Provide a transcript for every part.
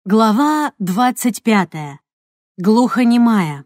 Глава 25. Глухонемая.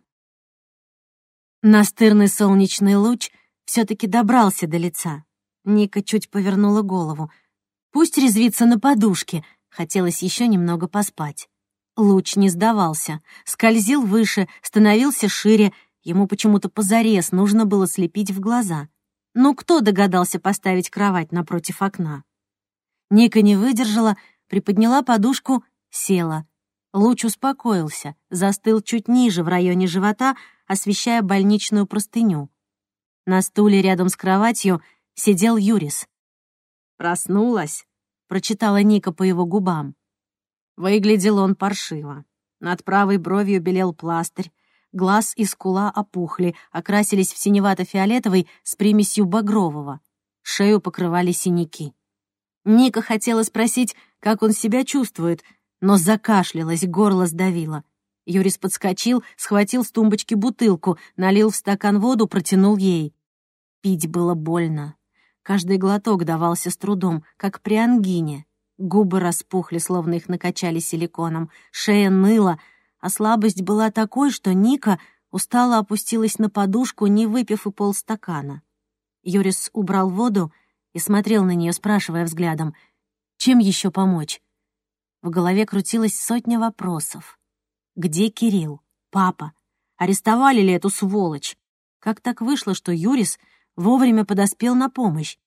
Настырный солнечный луч все-таки добрался до лица. Ника чуть повернула голову. Пусть резвится на подушке, хотелось еще немного поспать. Луч не сдавался, скользил выше, становился шире, ему почему-то позарез нужно было слепить в глаза. Ну кто догадался поставить кровать напротив окна? Ника не выдержала, приподняла подушку, села. Луч успокоился, застыл чуть ниже, в районе живота, освещая больничную простыню. На стуле рядом с кроватью сидел Юрис. «Проснулась», — прочитала Ника по его губам. Выглядел он паршиво. Над правой бровью белел пластырь, глаз и скула опухли, окрасились в синевато-фиолетовый с примесью багрового. Шею покрывали синяки. Ника хотела спросить, как он себя чувствует, но закашлялась, горло сдавило. Юрис подскочил, схватил с тумбочки бутылку, налил в стакан воду, протянул ей. Пить было больно. Каждый глоток давался с трудом, как при ангине. Губы распухли, словно их накачали силиконом, шея ныла, а слабость была такой, что Ника устало опустилась на подушку, не выпив и полстакана. Юрис убрал воду и смотрел на нее, спрашивая взглядом, чем еще помочь. В голове крутилась сотня вопросов. Где Кирилл? Папа? Арестовали ли эту сволочь? Как так вышло, что Юрис вовремя подоспел на помощь?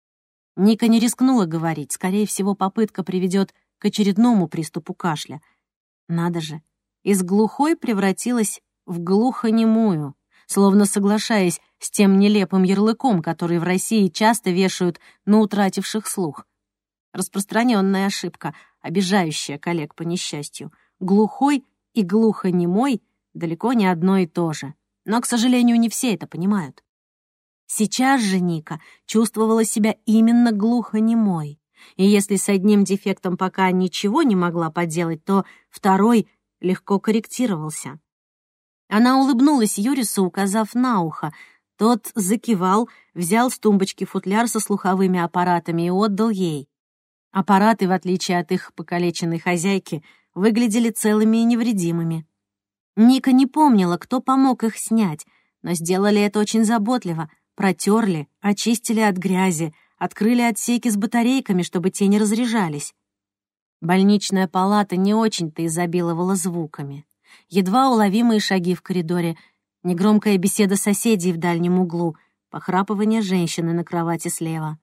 Ника не рискнула говорить. Скорее всего, попытка приведет к очередному приступу кашля. Надо же, из глухой превратилась в глухонемую, словно соглашаясь с тем нелепым ярлыком, который в России часто вешают на утративших слух. Распространенная ошибка, обижающая коллег по несчастью. Глухой и глухонемой далеко не одно и то же. Но, к сожалению, не все это понимают. Сейчас же Ника чувствовала себя именно глухонемой. И если с одним дефектом пока ничего не могла поделать, то второй легко корректировался. Она улыбнулась Юрису, указав на ухо. Тот закивал, взял с тумбочки футляр со слуховыми аппаратами и отдал ей. Аппараты, в отличие от их покалеченной хозяйки, выглядели целыми и невредимыми. Ника не помнила, кто помог их снять, но сделали это очень заботливо. Протерли, очистили от грязи, открыли отсеки с батарейками, чтобы те не разряжались. Больничная палата не очень-то изобиловала звуками. Едва уловимые шаги в коридоре, негромкая беседа соседей в дальнем углу, похрапывание женщины на кровати слева.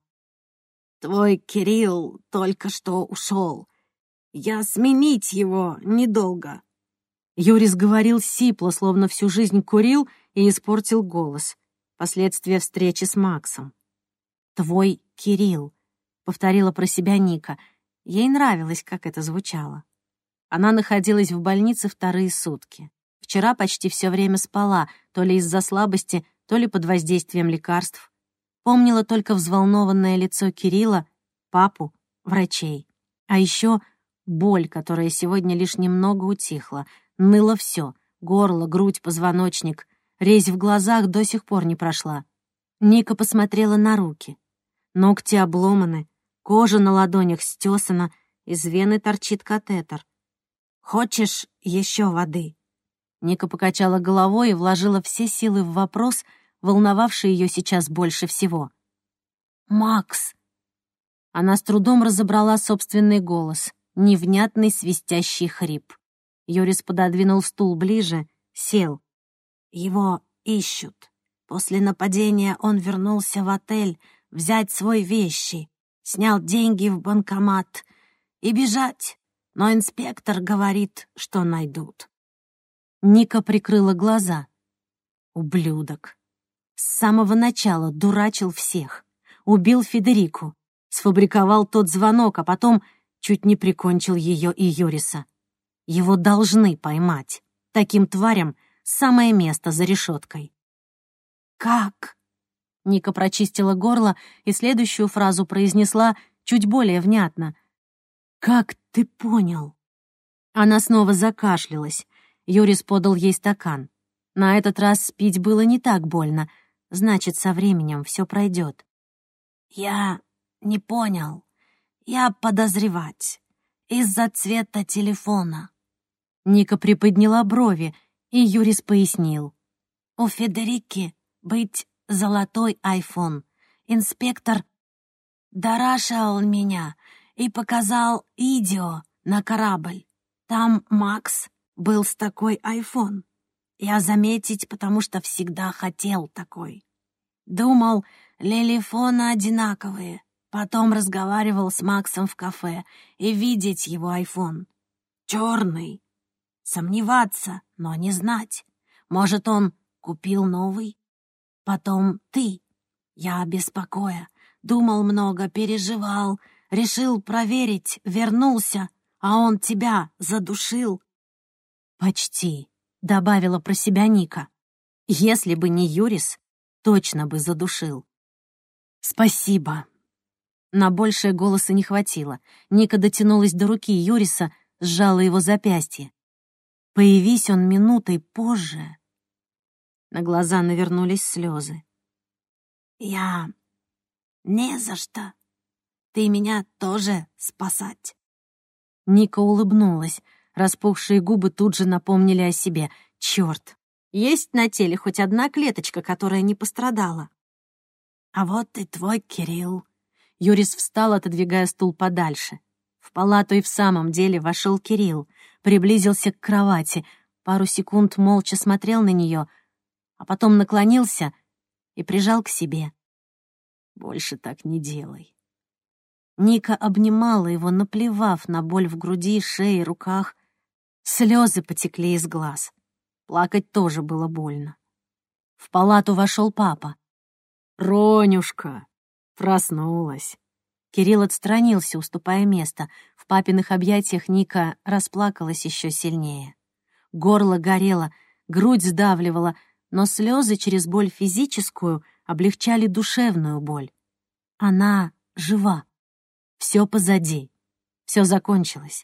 «Твой Кирилл только что ушел. Я сменить его недолго». Юрис говорил сипло, словно всю жизнь курил и испортил голос. Последствия встречи с Максом. «Твой Кирилл», — повторила про себя Ника. Ей нравилось, как это звучало. Она находилась в больнице вторые сутки. Вчера почти все время спала, то ли из-за слабости, то ли под воздействием лекарств. Помнила только взволнованное лицо Кирилла, папу, врачей. А еще боль, которая сегодня лишь немного утихла. Ныло все: горло, грудь, позвоночник. Резь в глазах до сих пор не прошла. Ника посмотрела на руки. Ногти обломаны, кожа на ладонях стесана, из вены торчит катетер. «Хочешь еще воды?» Ника покачала головой и вложила все силы в вопрос, волновавший ее сейчас больше всего. «Макс!» Она с трудом разобрала собственный голос, невнятный свистящий хрип. Юрис пододвинул стул ближе, сел. «Его ищут. После нападения он вернулся в отель взять свои вещи, снял деньги в банкомат и бежать, но инспектор говорит, что найдут». Ника прикрыла глаза. Ублюдок. С самого начала дурачил всех. Убил Федерику. Сфабриковал тот звонок, а потом чуть не прикончил ее и Юриса. Его должны поймать. Таким тварям самое место за решеткой. «Как?» Ника прочистила горло и следующую фразу произнесла чуть более внятно. «Как ты понял?» Она снова закашлялась. Юрис подал ей стакан. На этот раз пить было не так больно. Значит, со временем все пройдет. «Я не понял. Я подозревать. из-за цвета телефона». Ника приподняла брови, и Юрис пояснил. «У Федерики быть золотой айфон. Инспектор дарашил меня и показал видео на корабль. Там Макс был с такой айфон. Я заметить, потому что всегда хотел такой. Думал, телефоны одинаковые. Потом разговаривал с Максом в кафе и видеть его айфон. Черный. Сомневаться, но не знать. Может, он купил новый? Потом ты. Я беспокоя. Думал много, переживал. Решил проверить, вернулся, а он тебя задушил. «Почти», — добавила про себя Ника. «Если бы не Юрис, точно бы задушил». «Спасибо». На большее голоса не хватило. Ника дотянулась до руки Юриса, сжала его запястье. Появись он минутой позже. На глаза навернулись слезы. «Я не за что. Ты меня тоже спасать». Ника улыбнулась. Распухшие губы тут же напомнили о себе. Чёрт, есть на теле хоть одна клеточка, которая не пострадала. «А вот и твой Кирилл». Юрис встал, отодвигая стул подальше. В палату и в самом деле вошел Кирилл, приблизился к кровати, пару секунд молча смотрел на нее, а потом наклонился и прижал к себе. «Больше так не делай». Ника обнимала его, наплевав на боль в груди, шее, руках. Слезы потекли из глаз. Плакать тоже было больно. В палату вошел папа. «Ронюшка!» Проснулась. Кирилл отстранился, уступая место. В папиных объятиях Ника расплакалась еще сильнее. Горло горело, грудь сдавливала, но слезы через боль физическую облегчали душевную боль. Она жива. Все позади. Все закончилось.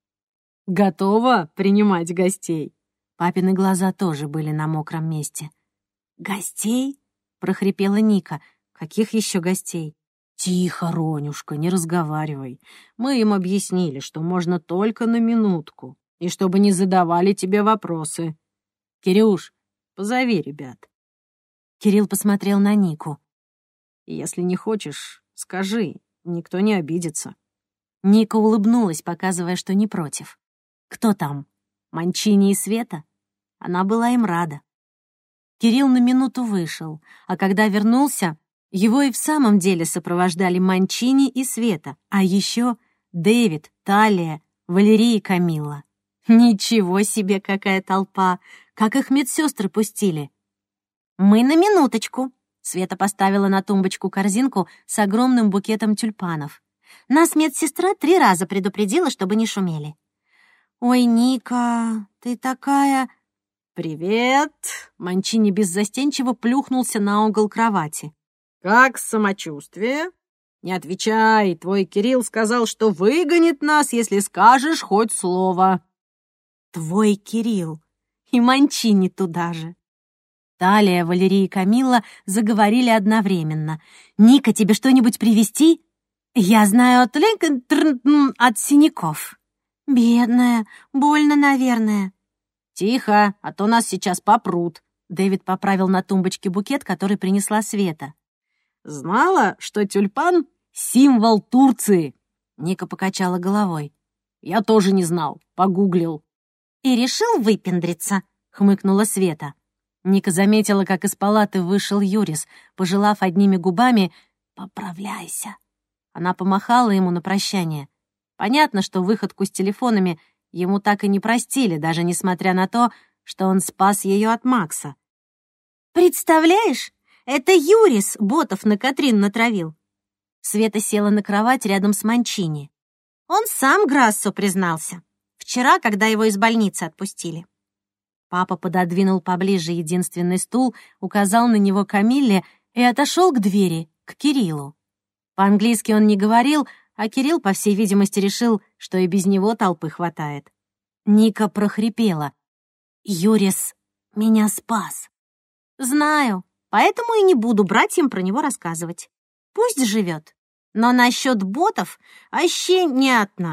«Готова принимать гостей?» Папины глаза тоже были на мокром месте. «Гостей?» — прохрипела Ника. «Каких еще гостей?» «Тихо, Ронюшка, не разговаривай. Мы им объяснили, что можно только на минутку, и чтобы не задавали тебе вопросы. Кирюш, позови ребят». Кирилл посмотрел на Нику. «Если не хочешь, скажи, никто не обидится». Ника улыбнулась, показывая, что не против. «Кто там? Манчини и Света?» Она была им рада. Кирилл на минуту вышел, а когда вернулся, его и в самом деле сопровождали Манчини и Света, а еще Дэвид, Талия, Валерия и Камилла. Ничего себе, какая толпа! Как их медсестры пустили! «Мы на минуточку!» Света поставила на тумбочку корзинку с огромным букетом тюльпанов. «Нас медсестра 3 раза предупредила, чтобы не шумели». «Ой, Ника, ты такая...» «Привет!» Манчини беззастенчиво плюхнулся на угол кровати. «Как самочувствие?» «Не отвечай, твой Кирилл сказал, что выгонит нас, если скажешь хоть слово». «Твой Кирилл! И Манчини туда же!» Талия, Валерия и Камилла заговорили одновременно. «Ника, тебе что-нибудь привезти?» «Я знаю от синяков». «Бедная, больно, наверное». «Тихо, а то нас сейчас попрут». Дэвид поправил на тумбочке букет, который принесла Света. «Знала, что тюльпан — символ Турции?» Ника покачала головой. «Я тоже не знал, погуглил». «И решил выпендриться», — хмыкнула Света. Ника заметила, как из палаты вышел Юрис, пожелав одними губами «поправляйся». Она помахала ему на прощание. Понятно, что выходку с телефонами ему так и не простили, даже несмотря на то, что он спас ее от Макса. «Представляешь, это Юрис ботов на Катрин натравил». Света села на кровать рядом с Манчини. Он сам Грассо признался. Вчера, когда его из больницы отпустили. Папа пододвинул поближе единственный стул, указал на него Камилле и отошел к двери, к Кириллу. По-английски он не говорил, а Кирилл, по всей видимости, решил, что и без него толпы хватает. Ника прохрипела. «Юрис меня спас». «Знаю, поэтому и не буду братьям про него рассказывать. Пусть живет. Но насчет ботов вообще неотно.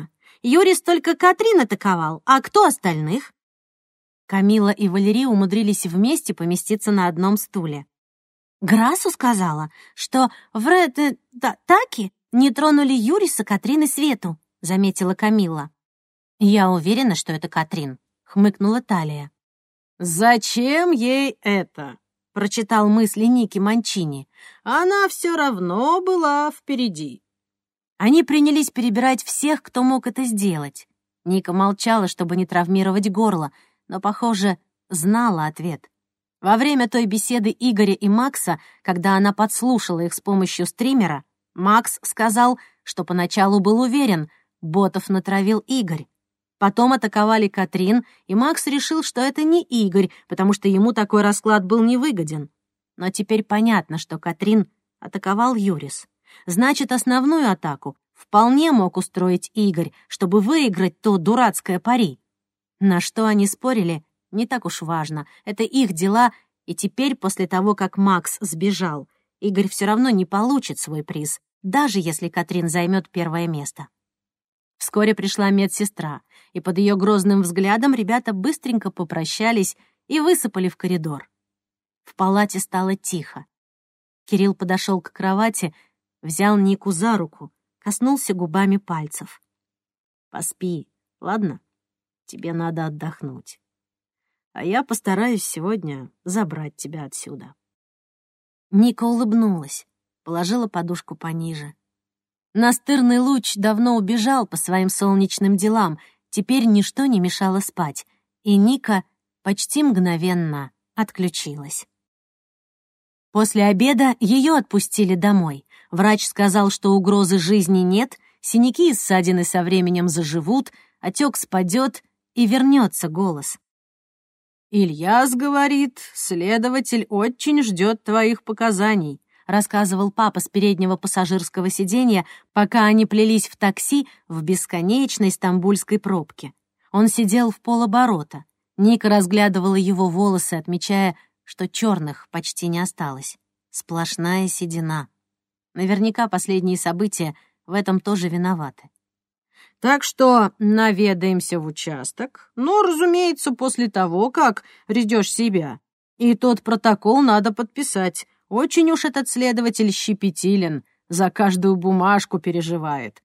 Юрис только Катрин атаковал, а кто остальных?» Камила и Валерий умудрились вместе поместиться на одном стуле. «Грасу сказала, что в Таки не тронули Юриса, Катрин и Свету», — заметила Камила. «Я уверена, что это Катрин», — хмыкнула Талия. «Зачем ей это?» — прочитал мысли Ники Манчини. «Она все равно была впереди». Они принялись перебирать всех, кто мог это сделать. Ника молчала, чтобы не травмировать горло, но, похоже, знала ответ. Во время той беседы Игоря и Макса, когда она подслушала их с помощью стримера, Макс сказал, что поначалу был уверен, ботов натравил Игорь. Потом атаковали Катрин, и Макс решил, что это не Игорь, потому что ему такой расклад был невыгоден. Но теперь понятно, что Катрин атаковал Юрис. Значит, основную атаку вполне мог устроить Игорь, чтобы выиграть то дурацкое пари. На что они спорили, не так уж важно. Это их дела, и теперь, после того, как Макс сбежал, Игорь все равно не получит свой приз, даже если Катрин займет первое место. Вскоре пришла медсестра, и под ее грозным взглядом ребята быстренько попрощались и высыпали в коридор. В палате стало тихо. Кирилл подошел к кровати, взял Нику за руку, коснулся губами пальцев. «Поспи, ладно? Тебе надо отдохнуть. А я постараюсь сегодня забрать тебя отсюда». Ника улыбнулась, положила подушку пониже. Настырный луч давно убежал по своим солнечным делам, теперь ничто не мешало спать, и Ника почти мгновенно отключилась. После обеда ее отпустили домой. Врач сказал, что угрозы жизни нет, синяки и ссадины со временем заживут, отек спадет и вернется голос. «Ильяс говорит, следователь очень ждет твоих показаний», рассказывал папа с переднего пассажирского сиденья, пока они плелись в такси в бесконечной стамбульской пробке. Он сидел в полоборота. Ника разглядывала его волосы, отмечая, что черных почти не осталось. Сплошная седина. Наверняка последние события в этом тоже виноваты. «Так что наведаемся в участок, но, разумеется, после того, как рядешь себя. И тот протокол надо подписать. Очень уж этот следователь щепетилен, за каждую бумажку переживает».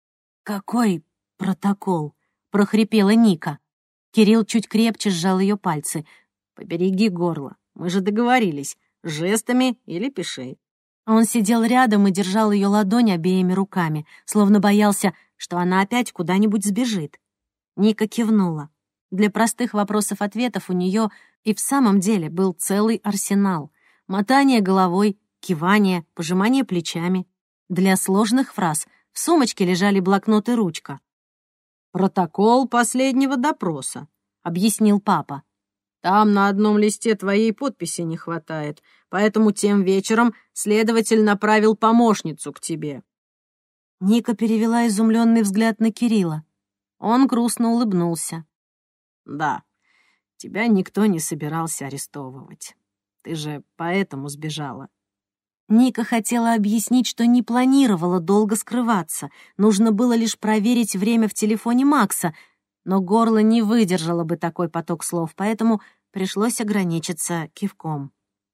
«Какой протокол?» — прохрипела Ника. Кирилл чуть крепче сжал ее пальцы. «Побереги горло, мы же договорились, жестами или пиши». Он сидел рядом и держал ее ладонь обеими руками, словно боялся, что она опять куда-нибудь сбежит. Ника кивнула. Для простых вопросов-ответов у нее и в самом деле был целый арсенал. Мотание головой, кивание, пожимание плечами. Для сложных фраз в сумочке лежали блокнот и ручка. «Протокол последнего допроса», — объяснил папа. «Там на одном листе твоей подписи не хватает, поэтому тем вечером следователь направил помощницу к тебе». Ника перевела изумленный взгляд на Кирилла. Он грустно улыбнулся. «Да, тебя никто не собирался арестовывать. Ты же поэтому сбежала». Ника хотела объяснить, что не планировала долго скрываться. Нужно было лишь проверить время в телефоне Макса, но горло не выдержало бы такой поток слов, поэтому пришлось ограничиться кивком.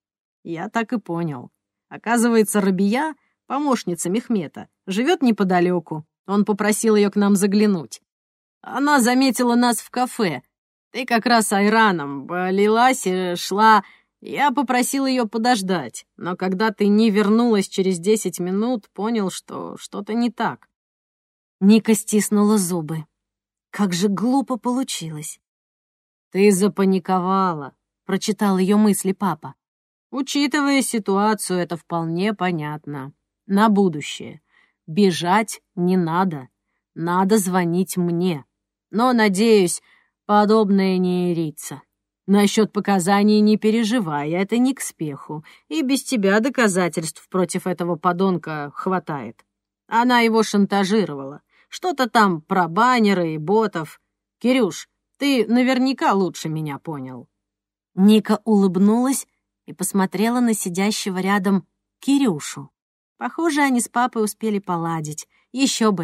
«Я так и понял. Оказывается, Рабия, помощница Мехмета, живет неподалеку. Он попросил ее к нам заглянуть. Она заметила нас в кафе. Ты как раз айраном полилась и шла. Я попросил ее подождать, но когда ты не вернулась через 10 минут, понял, что что-то не так». Ника стиснула зубы. Как же глупо получилось. «Ты запаниковала», — прочитал ее мысли папа. «Учитывая ситуацию, это вполне понятно. На будущее. Бежать не надо. Надо звонить мне. Но, надеюсь, подобное не ирится. Насчет показаний не переживай, это не к спеху. И без тебя доказательств против этого подонка хватает. Она его шантажировала. Что-то там про баннеры и ботов. Кирюш, ты наверняка лучше меня понял». Ника улыбнулась и посмотрела на сидящего рядом Кирюшу. Похоже, они с папой успели поладить. Еще бы,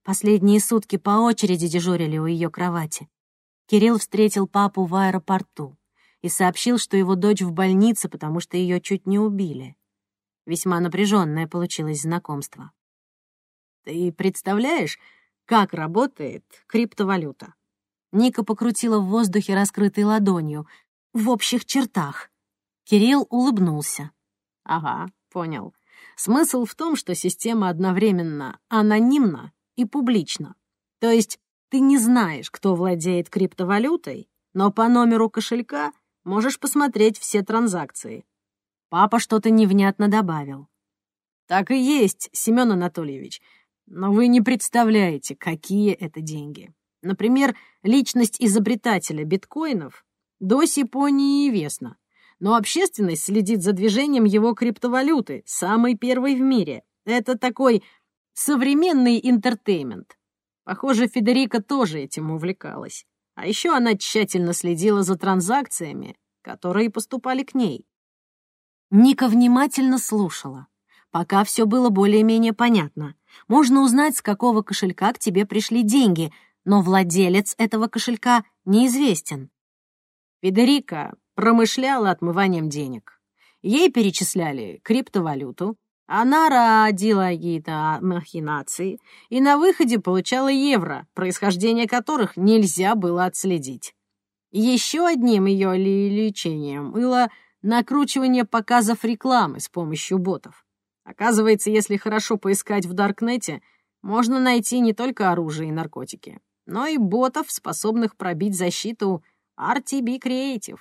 Последние сутки по очереди дежурили у ее кровати. Кирилл встретил папу в аэропорту и сообщил, что его дочь в больнице, потому что ее чуть не убили. Весьма напряженное получилось знакомство. «Ты представляешь, как работает криптовалюта?» Ника покрутила в воздухе раскрытой ладонью. В общих чертах. Кирилл улыбнулся. «Ага, понял. Смысл в том, что система одновременно анонимна и публична. То есть ты не знаешь, кто владеет криптовалютой, но по номеру кошелька можешь посмотреть все транзакции». Папа что-то невнятно добавил. «Так и есть, Семен Анатольевич. Но вы не представляете, какие это деньги. Например, личность изобретателя биткоинов до сих пор неизвестна, но общественность следит за движением его криптовалюты, самой первой в мире. Это такой современный интертеймент. Похоже, Федерика тоже этим увлекалась. А еще она тщательно следила за транзакциями, которые поступали к ней». Ника внимательно слушала. Пока все было более-менее понятно. Можно узнать, с какого кошелька к тебе пришли деньги, но владелец этого кошелька неизвестен. Федерика промышляла отмыванием денег. Ей перечисляли криптовалюту, она родила какие-то махинации и на выходе получала евро, происхождение которых нельзя было отследить. Еще одним ее лечением было накручивание показов рекламы с помощью ботов. Оказывается, если хорошо поискать в Даркнете, можно найти не только оружие и наркотики, но и ботов, способных пробить защиту RTB Creative.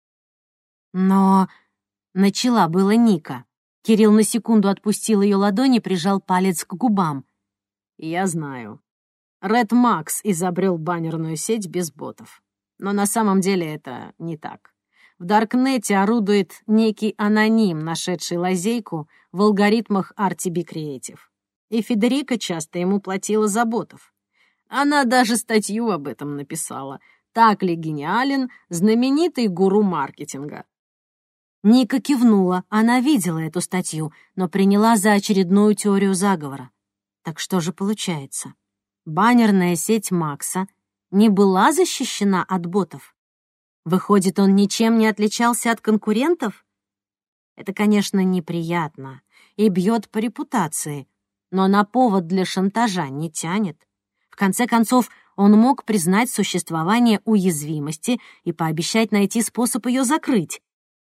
Но начала было Ника. Кирилл на секунду отпустил ее ладонь и прижал палец к губам. «Я знаю. Red Max изобрел баннерную сеть без ботов. Но на самом деле это не так. В Даркнете орудует некий аноним, нашедший лазейку в алгоритмах RTB Creative. И Федерика часто ему платила за ботов. Она даже статью об этом написала. Так ли гениален знаменитый гуру маркетинга?» Ника кивнула. Она видела эту статью, но приняла за очередную теорию заговора. Так что же получается? Баннерная сеть Макса не была защищена от ботов? Выходит, он ничем не отличался от конкурентов? Это, конечно, неприятно и бьет по репутации, но на повод для шантажа не тянет. В конце концов, он мог признать существование уязвимости и пообещать найти способ ее закрыть.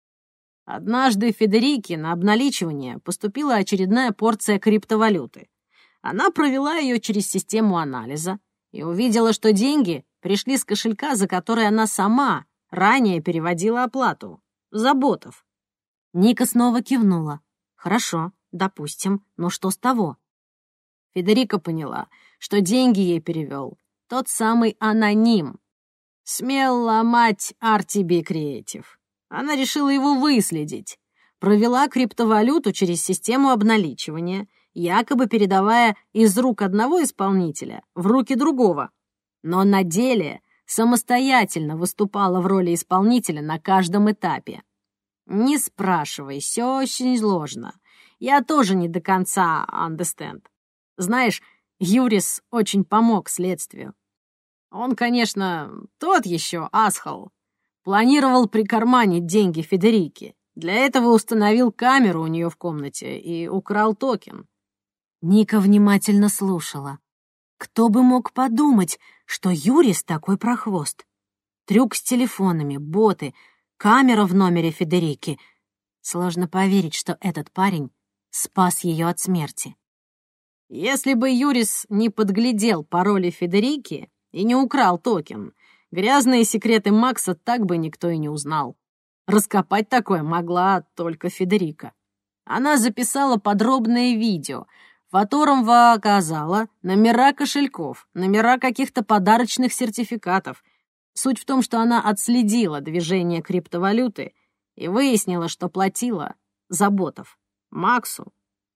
Однажды Федерике на обналичивание поступила очередная порция криптовалюты. Она провела ее через систему анализа и увидела, что деньги пришли с кошелька, за который она сама ранее переводила оплату. За ботов. Ника снова кивнула. «Хорошо, допустим, но что с того?» Федерика поняла, что деньги ей перевел тот самый аноним. Смел ломать RTB Creative. Она решила его выследить. Провела криптовалюту через систему обналичивания, якобы передавая из рук одного исполнителя в руки другого. Но на деле самостоятельно выступала в роли исполнителя на каждом этапе. Не спрашивай, все очень сложно. Я тоже не до конца understand. Знаешь, Юрис очень помог следствию. Он, конечно, тот еще асхол. Планировал прикарманить деньги Федерики. Для этого установил камеру у нее в комнате и украл токен. Ника внимательно слушала. Кто бы мог подумать, что Юрис такой прохвост? Трюк с телефонами, боты, камера в номере Федерики. Сложно поверить, что этот парень спас ее от смерти. Если бы Юрис не подглядел пароли Федерики и не украл токен, грязные секреты Макса так бы никто и не узнал. Раскопать такое могла только Федерика. Она записала подробное видео, в котором показала номера кошельков, номера каких-то подарочных сертификатов. Суть в том, что она отследила движение криптовалюты и выяснила, что платила за ботов Максу.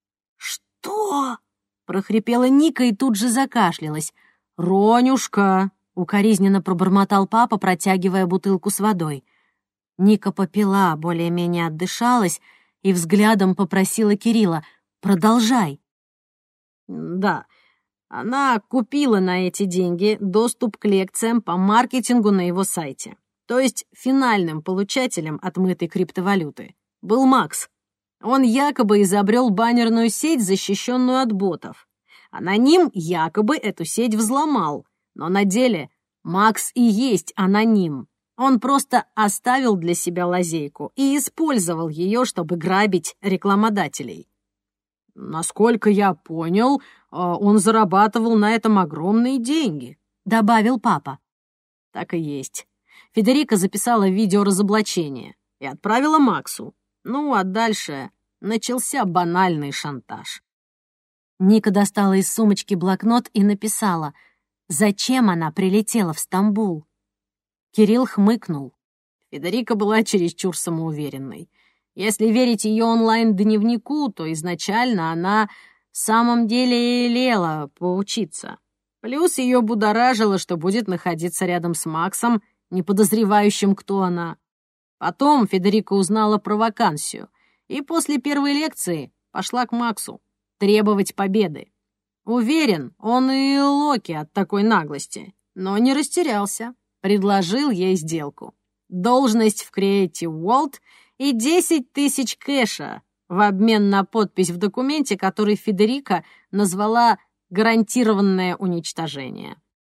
«Что?» — прохрипела Ника и тут же закашлялась. «Ронюшка!» — укоризненно пробормотал папа, протягивая бутылку с водой. Ника попила, более-менее отдышалась и взглядом попросила Кирилла: «Продолжай». «Да, Она купила на эти деньги доступ к лекциям по маркетингу на его сайте. То есть финальным получателем отмытой криптовалюты был Макс. Он якобы изобрел баннерную сеть, защищенную от ботов. Аноним якобы эту сеть взломал, но на деле Макс и есть аноним. Он просто оставил для себя лазейку и использовал ее, чтобы грабить рекламодателей. «Насколько я понял, он зарабатывал на этом огромные деньги», — добавил папа. Так и есть. Федерика записала видео разоблачения и отправила Максу. Ну, а дальше начался банальный шантаж. Ника достала из сумочки блокнот и написала, зачем она прилетела в Стамбул. Кирилл хмыкнул. Федерика была чересчур самоуверенной. Если верить ее онлайн-дневнику, то изначально она в самом деле лела поучиться. Плюс ее будоражило, что будет находиться рядом с Максом, не подозревающим, кто она. Потом Федерика узнала про вакансию и после первой лекции пошла к Максу требовать победы. Уверен, он и Локи от такой наглости, но не растерялся. Предложил ей сделку. Должность в Creative World и 10 тысяч кэша в обмен на подпись в документе, который Федерика назвала «гарантированное уничтожение».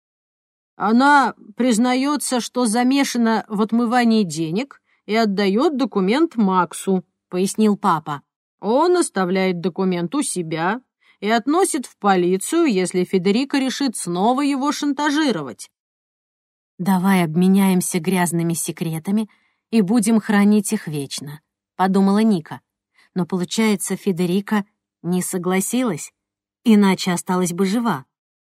Она признается, что замешана в отмывании денег и отдает документ Максу, пояснил папа. Он оставляет документ у себя и относит в полицию, если Федерика решит снова его шантажировать. «Давай обменяемся грязными секретами и будем хранить их вечно», — подумала Ника. Но, получается, Федерика не согласилась, иначе осталась бы жива.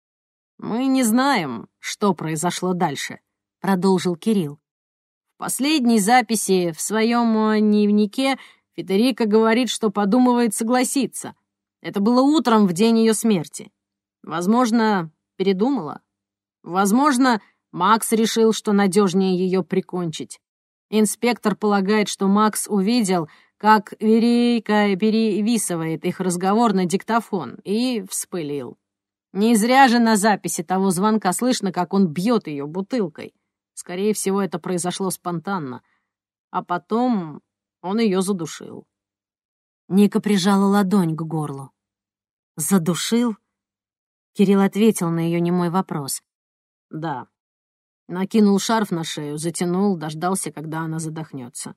«Мы не знаем, что произошло дальше», — продолжил Кирилл. В последней записи в своем дневнике Федерика говорит, что подумывает согласиться. Это было утром в день ее смерти. Возможно, передумала. Возможно, Макс решил, что надежнее ее прикончить. Инспектор полагает, что Макс увидел, как Верейка перевисывает их разговор на диктофон, и вспылил. Не зря же на записи того звонка слышно, как он бьет ее бутылкой. Скорее всего, это произошло спонтанно. А потом он ее задушил. Ника прижала ладонь к горлу. «Задушил?» Кирилл ответил на ее немой вопрос. «Да». Накинул шарф на шею, затянул, дождался, когда она задохнется.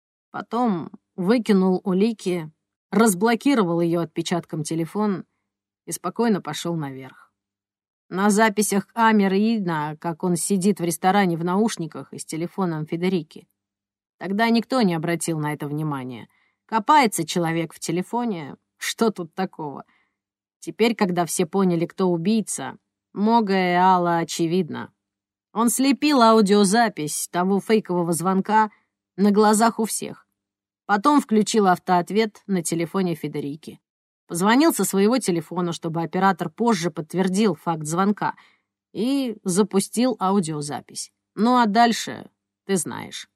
Потом выкинул улики, разблокировал ее отпечатком телефон и спокойно пошел наверх. На записях камер видно, как он сидит в ресторане в наушниках и с телефоном Федерики. Тогда никто не обратил на это внимания. Копается человек в телефоне, что тут такого? Теперь, когда все поняли, кто убийца, многое ало очевидно. Он слепил аудиозапись того фейкового звонка на глазах у всех. Потом включил автоответ на телефоне Федерики. Позвонил со своего телефона, чтобы оператор позже подтвердил факт звонка, и запустил аудиозапись. Ну а дальше ты знаешь.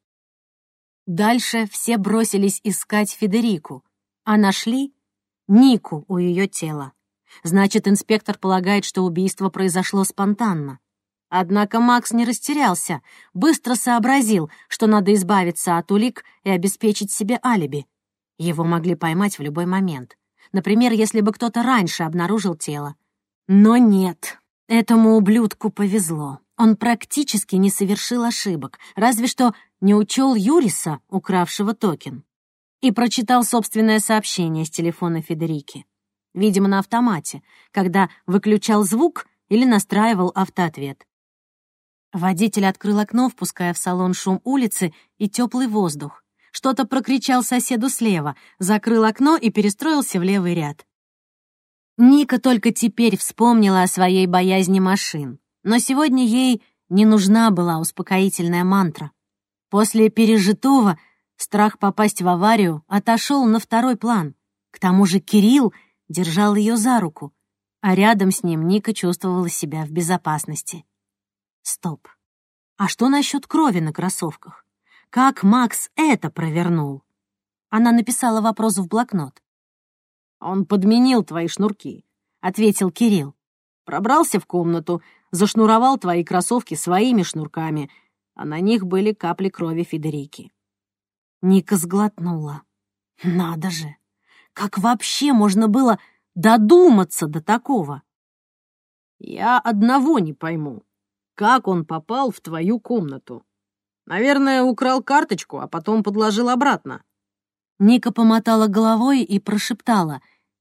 Дальше все бросились искать Федерику, а нашли Нику у ее тела. Значит, инспектор полагает, что убийство произошло спонтанно. Однако Макс не растерялся, быстро сообразил, что надо избавиться от улик и обеспечить себе алиби. Его могли поймать в любой момент. Например, если бы кто-то раньше обнаружил тело. Но нет, этому ублюдку повезло. Он практически не совершил ошибок, разве что не учел Юриса, укравшего токен. И прочитал собственное сообщение с телефона Федерики. Видимо, на автомате, когда выключал звук или настраивал автоответ. Водитель открыл окно, впуская в салон шум улицы и теплый воздух. Что-то прокричал соседу слева, закрыл окно и перестроился в левый ряд. Ника только теперь вспомнила о своей боязни машин, но сегодня ей не нужна была успокоительная мантра. После пережитого страх попасть в аварию отошел на второй план. К тому же Кирилл держал ее за руку, а рядом с ним Ника чувствовала себя в безопасности. Стоп. А что насчет крови на кроссовках? Как Макс это провернул? Она написала вопрос в блокнот. «Он подменил твои шнурки», — ответил Кирилл. Пробрался в комнату, зашнуровал твои кроссовки своими шнурками, а на них были капли крови Федерики». Ника сглотнула. Надо же! Как вообще можно было додуматься до такого? «Я одного не пойму. Как он попал в твою комнату? Наверное, украл карточку, а потом подложил обратно». Ника помотала головой и прошептала: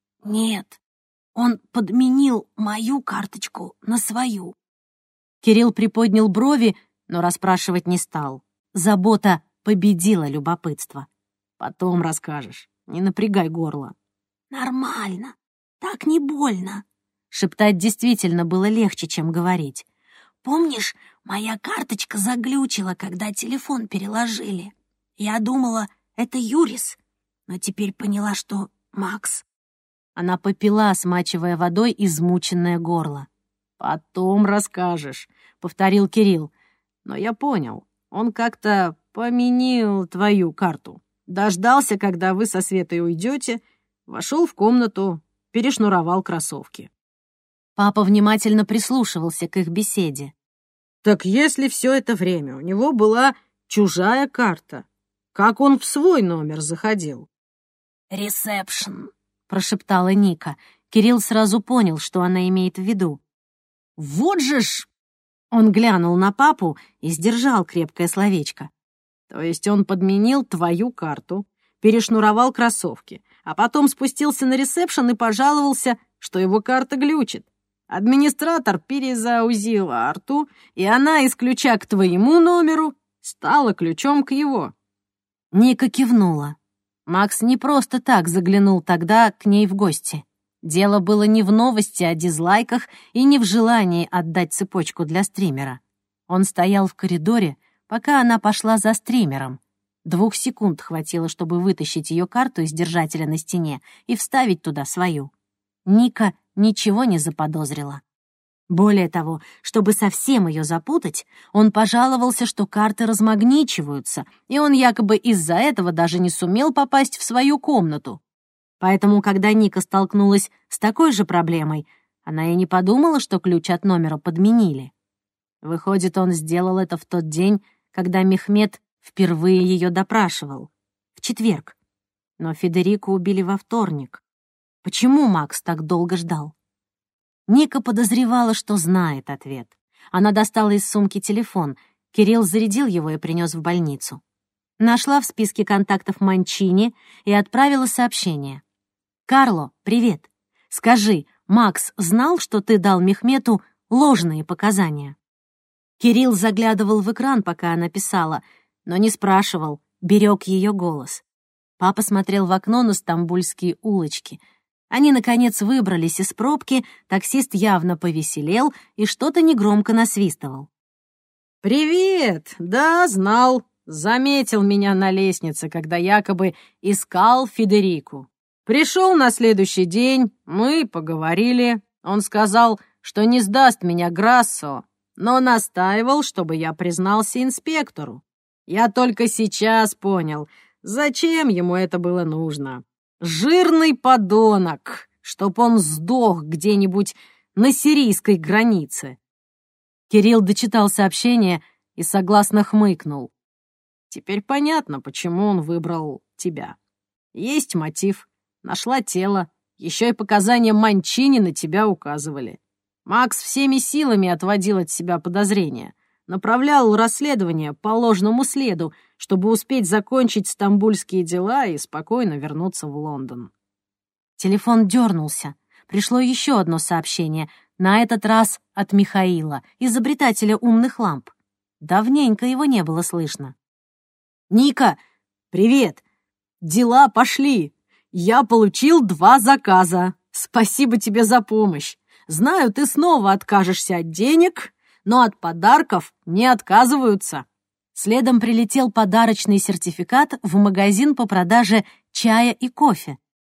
«Нет, он подменил мою карточку на свою». Кирилл приподнял брови, но расспрашивать не стал. Забота победила любопытство. «Потом расскажешь. Не напрягай горло». «Нормально. Так не больно». Шептать действительно было легче, чем говорить. «Помнишь, моя карточка заглючила, когда телефон переложили? Я думала, это Юрис, но теперь поняла, что Макс». Она попила, смачивая водой измученное горло. «Потом расскажешь», — повторил Кирилл. «Но я понял, он как-то поменил твою карту. Дождался, когда вы со Светой уйдете, вошел в комнату, перешнуровал кроссовки». Папа внимательно прислушивался к их беседе. «Так если все это время у него была чужая карта, как он в свой номер заходил?» «Ресепшн», — прошептала Ника. Кирилл сразу понял, что она имеет в виду. «Вот же ж!» Он глянул на папу и сдержал крепкое словечко. «То есть он подменил твою карту, перешнуровал кроссовки, а потом спустился на ресепшн и пожаловался, что его карта глючит. Администратор перезаузил Арту, и она из ключа к твоему номеру стала ключом к его». Ника кивнула. Макс не просто так заглянул тогда к ней в гости. Дело было не в новости о дизлайках и не в желании отдать цепочку для стримера. Он стоял в коридоре, пока она пошла за стримером. 2 секунд хватило, чтобы вытащить ее карту из держателя на стене и вставить туда свою. Ника ничего не заподозрила. Более того, чтобы совсем ее запутать, он пожаловался, что карты размагничиваются, и он якобы из-за этого даже не сумел попасть в свою комнату. Поэтому, когда Ника столкнулась с такой же проблемой, она и не подумала, что ключ от номера подменили. Выходит, он сделал это в тот день, когда Мехмед впервые ее допрашивал. В четверг. Но Федерику убили во вторник. Почему Макс так долго ждал? Ника подозревала, что знает ответ. Она достала из сумки телефон. Кирилл зарядил его и принес в больницу. Нашла в списке контактов Манчини и отправила сообщение. «Карло, привет. Скажи, Макс знал, что ты дал Мехмету ложные показания?» Кирилл заглядывал в экран, пока она писала, но не спрашивал, берег ее голос. Папа смотрел в окно на стамбульские улочки. Они, наконец, выбрались из пробки, таксист явно повеселел и что-то негромко насвистывал. «Привет! Да, знал. Заметил меня на лестнице, когда якобы искал Федерику. Пришел на следующий день, мы поговорили. Он сказал, что не сдаст меня Грассо, но настаивал, чтобы я признался инспектору. Я только сейчас понял, зачем ему это было нужно. Жирный подонок, чтоб он сдох где-нибудь на сирийской границе». Кирилл дочитал сообщение и согласно хмыкнул. «Теперь понятно, почему он выбрал тебя. Есть мотив. Нашла тело. Еще и показания Манчини на тебя указывали. Макс всеми силами отводил от себя подозрения. Направлял расследование по ложному следу, чтобы успеть закончить стамбульские дела и спокойно вернуться в Лондон». Телефон дернулся. Пришло еще одно сообщение, на этот раз от Михаила, изобретателя умных ламп. Давненько его не было слышно. «Ника, привет! Дела пошли. Я получил 2 заказа. Спасибо тебе за помощь. Знаю, ты снова откажешься от денег, но от подарков не отказываются». Следом прилетел подарочный сертификат в магазин по продаже чая и кофе.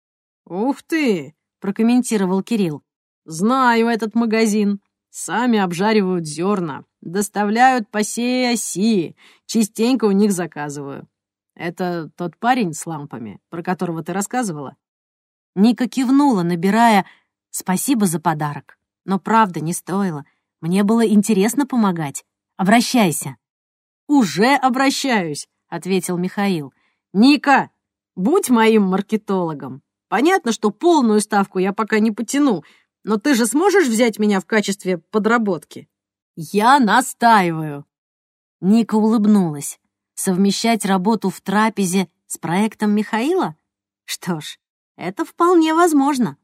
«Ух ты!» — прокомментировал Кирилл. «Знаю этот магазин. Сами обжаривают зерна, доставляют по сей оси. Частенько у них заказываю. Это тот парень с лампами, про которого ты рассказывала?» Ника кивнула, набирая «Спасибо за подарок». Но правда, не стоило. Мне было интересно помогать. Обращайся». «Уже обращаюсь», — ответил Михаил. «Ника, будь моим маркетологом. Понятно, что полную ставку я пока не потяну, но ты же сможешь взять меня в качестве подработки?» «Я настаиваю». Ника улыбнулась. Совмещать работу в трапезе с проектом Михаила? Что ж, это вполне возможно.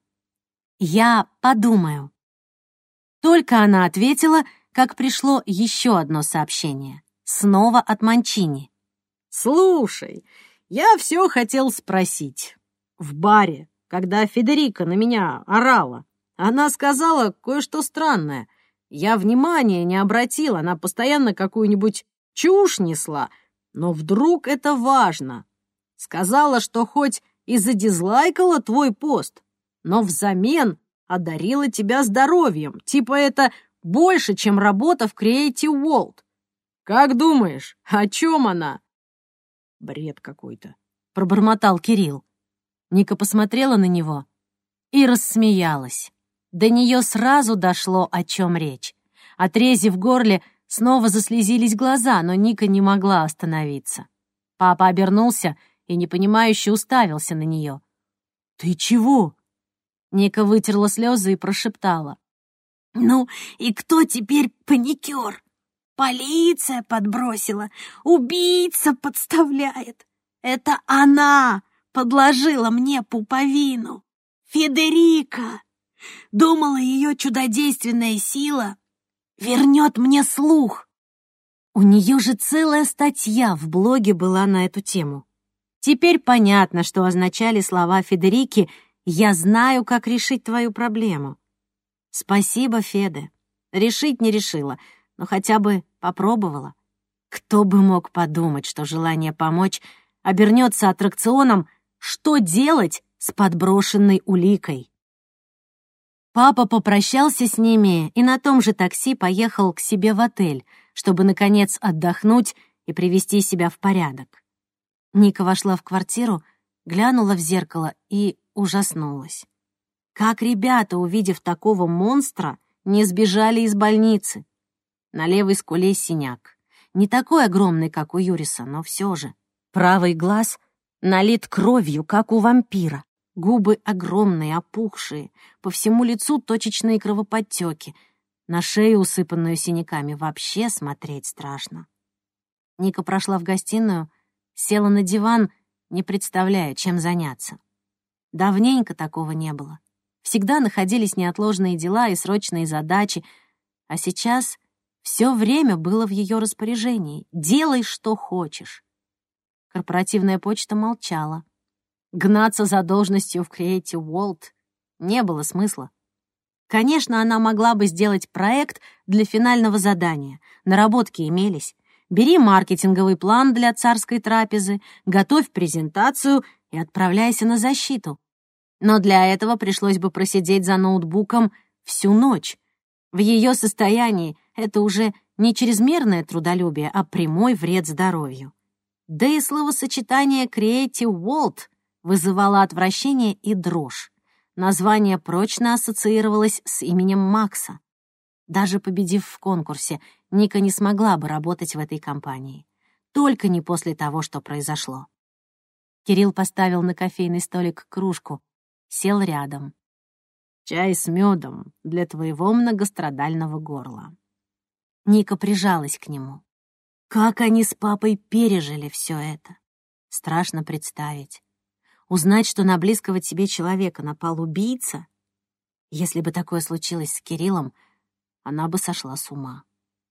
«Я подумаю». Только она ответила, как пришло еще одно сообщение. Снова от Манчини. «Слушай, я все хотел спросить. В баре, когда Федерика на меня орала, она сказала кое-что странное. Я внимания не обратил, она постоянно какую-нибудь чушь несла, но вдруг это важно. Сказала, что хоть и задизлайкала твой пост, но взамен одарила тебя здоровьем. Типа это больше, чем работа в Creative World. Как думаешь, о чем она?» «Бред какой-то», — пробормотал Кирилл. Ника посмотрела на него и рассмеялась. До нее сразу дошло, о чем речь. От рези в горле снова заслезились глаза, но Ника не могла остановиться. Папа обернулся и непонимающе уставился на нее. «Ты чего?» Ника вытерла слезы и прошептала. «Ну и кто теперь паникер? Полиция подбросила, убийца подставляет. Это она подложила мне пуповину. Федерика. Думала, ее чудодейственная сила вернет мне слух». У нее же целая статья в блоге была на эту тему. Теперь понятно, что означали слова Федерики «Я знаю, как решить твою проблему». Спасибо, Феде. Решить не решила, но хотя бы попробовала. Кто бы мог подумать, что желание помочь обернется аттракционом «Что делать с подброшенной уликой?». Папа попрощался с ними и на том же такси поехал к себе в отель, чтобы, наконец, отдохнуть и привести себя в порядок. Ника вошла в квартиру, глянула в зеркало и ужаснулась. Как ребята, увидев такого монстра, не сбежали из больницы? На левой скуле синяк. Не такой огромный, как у Юриса, но все же. Правый глаз налит кровью, как у вампира. Губы огромные, опухшие. По всему лицу точечные кровоподтеки. На шею, усыпанную синяками, вообще смотреть страшно. Ника прошла в гостиную, села на диван, не представляя, чем заняться. Давненько такого не было. Всегда находились неотложные дела и срочные задачи, а сейчас все время было в ее распоряжении. Делай, что хочешь. Корпоративная почта молчала. Гнаться за должностью в Creative World не было смысла. Конечно, она могла бы сделать проект для финального задания. Наработки имелись. Бери маркетинговый план для царской трапезы, готовь презентацию и отправляйся на защиту. Но для этого пришлось бы просидеть за ноутбуком всю ночь. В ее состоянии это уже не чрезмерное трудолюбие, а прямой вред здоровью. Да и словосочетание Creative World вызывало отвращение и дрожь. Название прочно ассоциировалось с именем Макса. Даже победив в конкурсе, Ника не смогла бы работать в этой компании. Только не после того, что произошло. Кирилл поставил на кофейный столик кружку, сел рядом. «Чай с медом для твоего многострадального горла». Ника прижалась к нему. Как они с папой пережили все это? Страшно представить. Узнать, что на близкого тебе человека напал убийца? Если бы такое случилось с Кириллом, она бы сошла с ума.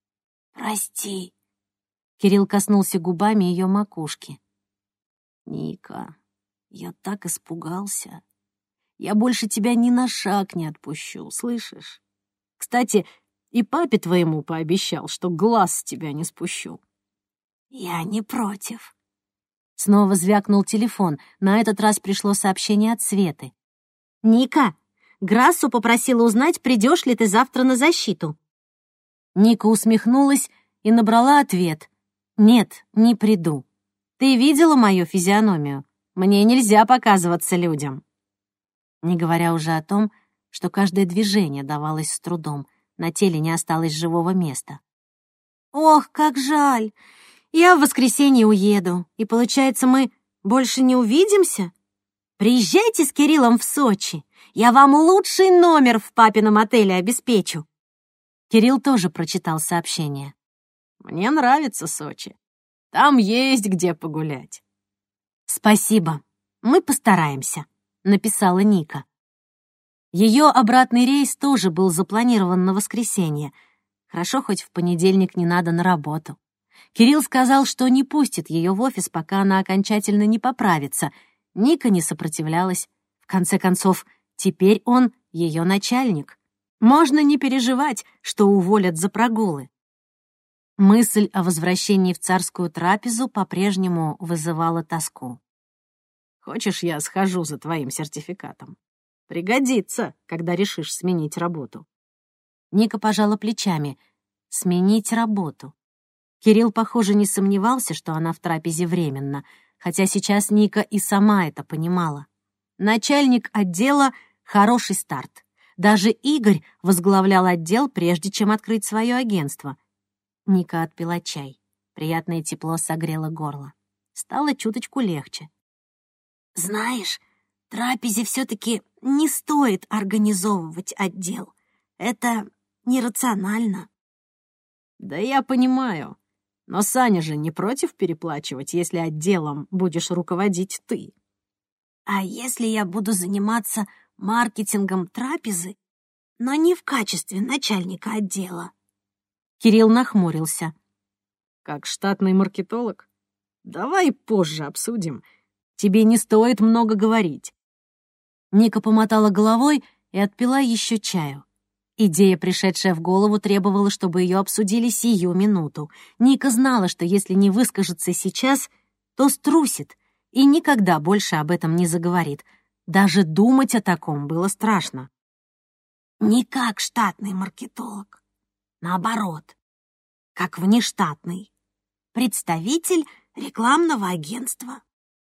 «Прости». Кирилл коснулся губами ее макушки. «Ника, я так испугался. Я больше тебя ни на шаг не отпущу, слышишь? Кстати, и папе твоему пообещал, что глаз с тебя не спущу». «Я не против». Снова звякнул телефон. На этот раз пришло сообщение от Светы. «Ника, Грассу попросила узнать, придешь ли ты завтра на защиту». Ника усмехнулась и набрала ответ. «Нет, не приду. Ты видела мою физиономию? Мне нельзя показываться людям». Не говоря уже о том, что каждое движение давалось с трудом, на теле не осталось живого места. Ох, как жаль! Я в воскресенье уеду, и, получается, мы больше не увидимся? Приезжайте с Кириллом в Сочи, я вам лучший номер в папином отеле обеспечу. Кирилл тоже прочитал сообщение. «Мне нравится Сочи. Там есть где погулять». «Спасибо, мы постараемся», — написала Ника. Ее обратный рейс тоже был запланирован на воскресенье. Хорошо, хоть в понедельник не надо на работу. Кирилл сказал, что не пустит ее в офис, пока она окончательно не поправится. Ника не сопротивлялась. В конце концов, теперь он ее начальник. Можно не переживать, что уволят за прогулы. Мысль о возвращении в царскую трапезу по-прежнему вызывала тоску. «Хочешь, я схожу за твоим сертификатом? Пригодится, когда решишь сменить работу». Ника пожала плечами. Сменить работу. Кирилл, похоже, не сомневался, что она в трапезе временно, хотя сейчас Ника и сама это понимала. Начальник отдела — хороший старт. Даже Игорь возглавлял отдел, прежде чем открыть свое агентство. Ника отпила чай. Приятное тепло согрело горло. Стало чуточку легче. Знаешь, трапезе все-таки не стоит организовывать отдел. Это нерационально. «Да я понимаю. Но Саня же не против переплачивать, если отделом будешь руководить ты». А если я буду заниматься маркетингом трапезы, но не в качестве начальника отдела? Кирилл нахмурился. «Как штатный маркетолог? Давай позже обсудим. Тебе не стоит много говорить». Ника помотала головой и отпила еще чаю. Идея, пришедшая в голову, требовала, чтобы ее обсудили сию минуту. Ника знала, что если не выскажется сейчас, то струсит и никогда больше об этом не заговорит. Даже думать о таком было страшно. Не как штатный маркетолог. Наоборот, как внештатный. Представитель рекламного агентства.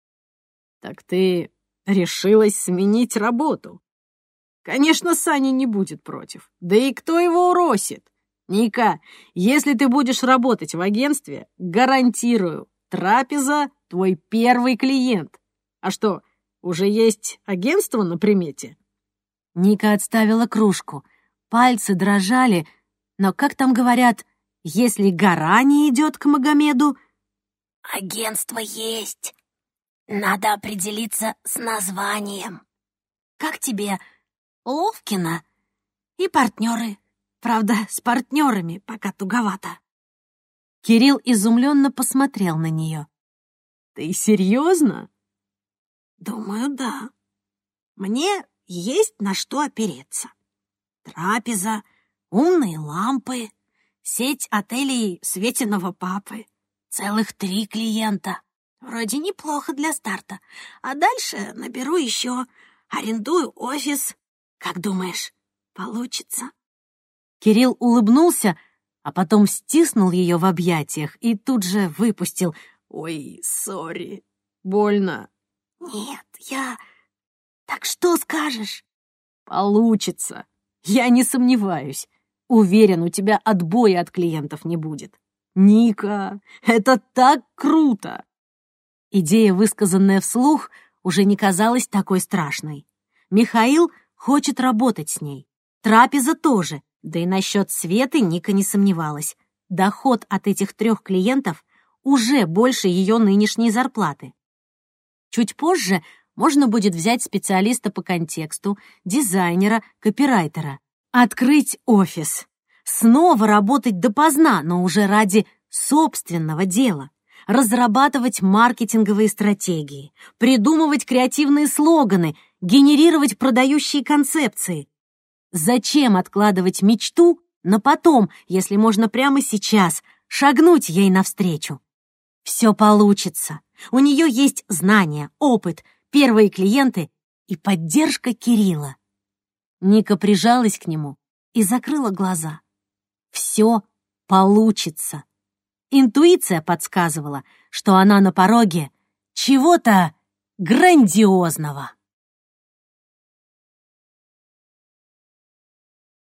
«Так ты решилась сменить работу?» «Конечно, Саня не будет против. Да и кто его уросит? Ника, если ты будешь работать в агентстве, гарантирую, трапеза — твой первый клиент. А что, уже есть агентство на примете?» Ника отставила кружку. Пальцы дрожали, но, как там говорят, если гора не идет к Магомеду... Агентство есть. Надо определиться с названием. Как тебе Ловкина и партнеры? Правда, с партнерами пока туговато. Кирилл изумленно посмотрел на нее. «Ты серьезно?» Думаю, да. Мне есть на что опереться. Трапеза, умные лампы, сеть отелей Светиного папы. Целых 3 клиента. Вроде неплохо для старта. А дальше наберу еще, арендую офис. Как думаешь, получится?» Кирилл улыбнулся, а потом стиснул ее в объятиях и тут же выпустил. «Ой, сори, больно». «Нет, я... Так что скажешь?» «Получится. Я не сомневаюсь. Уверен, у тебя отбоя от клиентов не будет. Ника, это так круто!» Идея, высказанная вслух, уже не казалась такой страшной. Михаил хочет работать с ней. Трапеза тоже, да и насчет Светы Ника не сомневалась. Доход от этих 3 клиентов уже больше ее нынешней зарплаты. Чуть позже можно будет взять специалиста по контексту, дизайнера, копирайтера. Открыть офис. Снова работать допоздна, но уже ради собственного дела. Разрабатывать маркетинговые стратегии, придумывать креативные слоганы, генерировать продающие концепции. Зачем откладывать мечту на потом, если можно прямо сейчас шагнуть ей навстречу? Все получится. У нее есть знания, опыт, первые клиенты и поддержка Кирилла. Ника прижалась к нему и закрыла глаза. Все получится. Интуиция подсказывала, что она на пороге чего-то грандиозного.